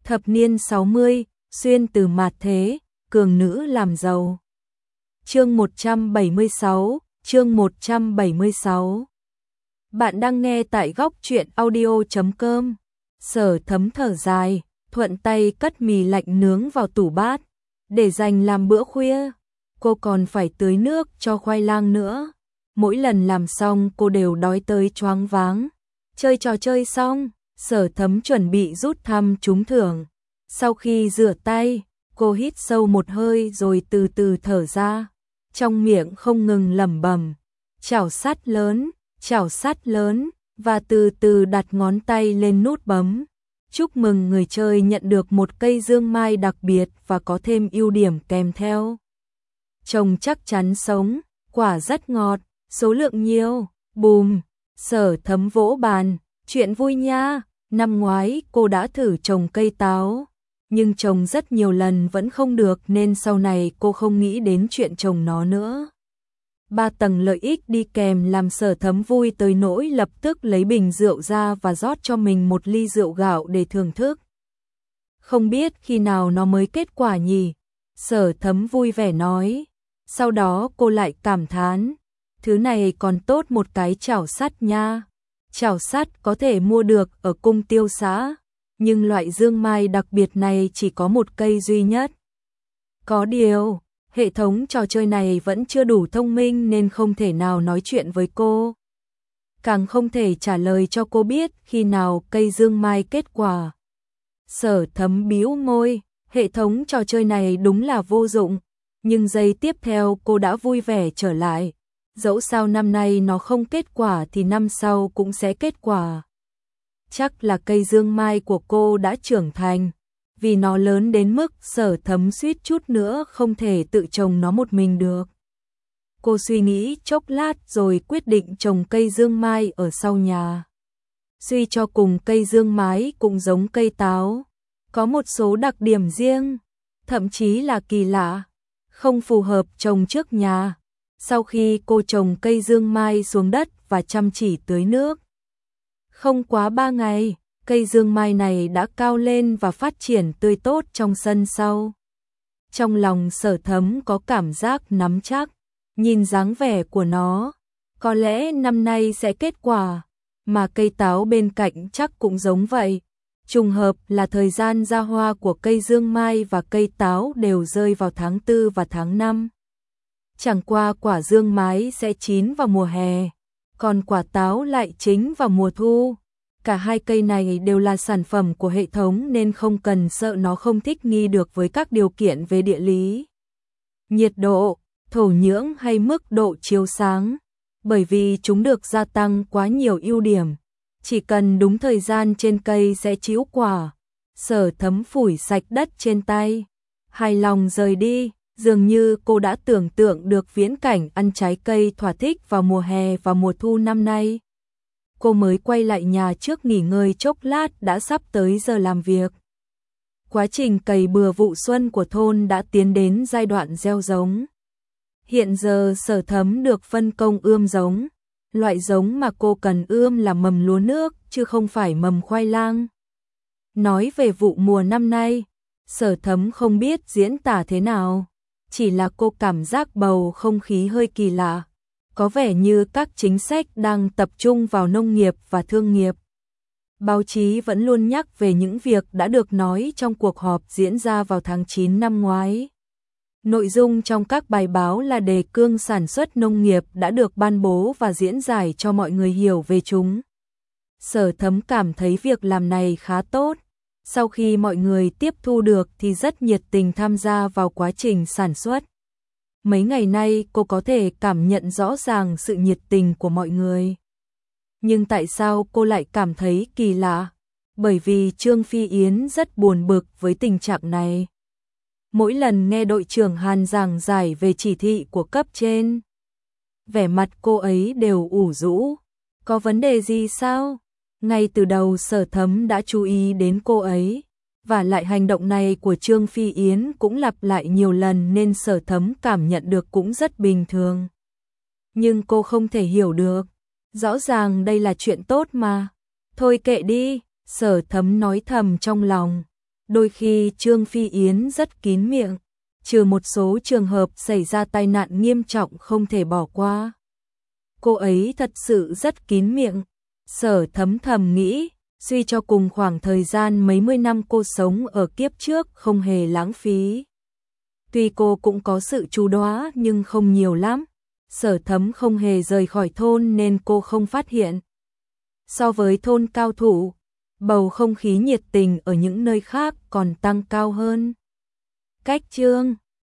Thập niên 60, xuyên từ mạt thế, cường nữ làm giàu. Chương 176. Bạn đang nghe tại góc truyện audio.com. Sở Thấm thở dài, thuận tay cất mì lạnh nướng vào tủ bát, để dành làm bữa khuya. Cô còn phải tưới nước cho khoai lang nữa. Mỗi lần làm xong cô đều đói tới choáng váng. Chơi trò chơi xong, Sở Thấm chuẩn bị rút thăm trúng thưởng. Sau khi rửa tay, cô hít sâu một hơi rồi từ từ thở ra. Trong miệng không ngừng lẩm bẩm, chảo sắt lớn, và từ từ đặt ngón tay lên nút bấm. Chúc mừng người chơi nhận được một cây dương mai đặc biệt và có thêm ưu điểm kèm theo. Trồng chắc chắn sống, quả rất ngọt, số lượng nhiều, bùm. Sở Thấm vỗ bàn, chuyện vui nha. Năm ngoái cô đã thử trồng cây táo, nhưng trồng rất nhiều lần vẫn không được nên sau này cô không nghĩ đến chuyện trồng nó nữa. 3 tầng lợi ích đi kèm làm Sở Thấm vui tới nỗi lập tức lấy bình rượu ra và rót cho mình một ly rượu gạo để thưởng thức. Không biết khi nào nó mới kết quả nhỉ? Sở Thấm vui vẻ nói. Sau đó cô lại cảm thán, thứ này còn tốt một cái chảo sắt nha. Chảo sắt có thể mua được ở cung tiêu xã, nhưng loại dương mai đặc biệt này chỉ có một cây duy nhất. Có điều, hệ thống trò chơi này vẫn chưa đủ thông minh nên không thể nào nói chuyện với cô. Càng không thể trả lời cho cô biết khi nào cây dương mai kết quả. Sở Thấm bĩu môi, hệ thống trò chơi này đúng là vô dụng, nhưng giây tiếp theo cô đã vui vẻ trở lại. Dẫu sao năm nay nó không kết quả thì năm sau cũng sẽ kết quả. Chắc là cây dương mai của cô đã trưởng thành, vì nó lớn đến mức Sở Thấm suýt chút nữa không thể tự trồng nó một mình được. Cô suy nghĩ chốc lát rồi quyết định trồng cây dương mai ở sau nhà. Suy cho cùng cây dương mai cũng giống cây táo, có một số đặc điểm riêng, thậm chí là kỳ lạ, không phù hợp trồng trước nhà. Sau khi cô trồng cây dương mai xuống đất và chăm chỉ tưới nước, không quá 3 ngày, cây dương mai này đã cao lên và phát triển tươi tốt trong sân sau. Trong lòng Sở Thấm có cảm giác nắm chắc, nhìn dáng vẻ của nó, có lẽ năm nay sẽ kết quả, mà cây táo bên cạnh chắc cũng giống vậy. Trùng hợp là thời gian ra hoa của cây dương mai và cây táo đều rơi vào tháng 4 và tháng 5. Chẳng qua quả dương mai sẽ chín vào mùa hè, còn quả táo lại chín vào mùa thu. Cả hai cây này đều là sản phẩm của hệ thống nên không cần sợ nó không thích nghi được với các điều kiện về địa lý, nhiệt độ, thổ nhưỡng hay mức độ chiếu sáng, bởi vì chúng được gia tăng quá nhiều ưu điểm. Chỉ cần đúng thời gian trên cây sẽ trĩu quả. Sở Thấm phủi sạch đất trên tay, hài lòng rời đi. Dường như cô đã tưởng tượng được viễn cảnh ăn trái cây thỏa thích vào mùa hè và mùa thu năm nay. Cô mới quay lại nhà trước nghỉ ngơi chốc lát đã sắp tới giờ làm việc. Quá trình cày bừa vụ xuân của thôn đã tiến đến giai đoạn gieo giống. Hiện giờ Sở Thấm được phân công ươm giống. Loại giống mà cô cần ươm là mầm lúa nước chứ không phải mầm khoai lang. Nói về vụ mùa năm nay, Sở Thấm không biết diễn tả thế nào. Chỉ là cô cảm giác bầu không khí hơi kỳ lạ, có vẻ như các chính sách đang tập trung vào nông nghiệp và thương nghiệp. Báo chí vẫn luôn nhắc về những việc đã được nói trong cuộc họp diễn ra vào tháng 9 năm ngoái. Nội dung trong các bài báo là đề cương sản xuất nông nghiệp đã được ban bố và diễn giải cho mọi người hiểu về chúng. Sở Thấm cảm thấy việc làm này khá tốt. Sau khi mọi người tiếp thu được thì rất nhiệt tình tham gia vào quá trình sản xuất. Mấy ngày nay cô có thể cảm nhận rõ ràng sự nhiệt tình của mọi người. Nhưng tại sao cô lại cảm thấy kỳ lạ? Bởi vì Trương Phi Yến rất buồn bực với tình trạng này. Mỗi lần nghe đội trưởng Hàn giảng giải về chỉ thị của cấp trên, vẻ mặt cô ấy đều ủ rũ. Có vấn đề gì sao? Ngay từ đầu Sở Thấm đã chú ý đến cô ấy, và lại hành động này của Trương Phi Yến cũng lặp lại nhiều lần nên Sở Thấm cảm nhận được cũng rất bình thường. Nhưng cô không thể hiểu được, rõ ràng đây là chuyện tốt mà. Thôi kệ đi, Sở Thấm nói thầm trong lòng. Đôi khi Trương Phi Yến rất kín miệng, trừ một số trường hợp xảy ra tai nạn nghiêm trọng không thể bỏ qua. Cô ấy thật sự rất kín miệng. Sở Thấm thầm nghĩ, suy cho cùng khoảng thời gian mấy mươi năm cô sống ở kiếp trước không hề lãng phí. Tuy cô cũng có sự chu đáo nhưng không nhiều lắm. Sở Thấm không hề rời khỏi thôn nên cô không phát hiện. So với thôn cao thủ, bầu không khí nhiệt tình ở những nơi khác còn tăng cao hơn. Cách Trương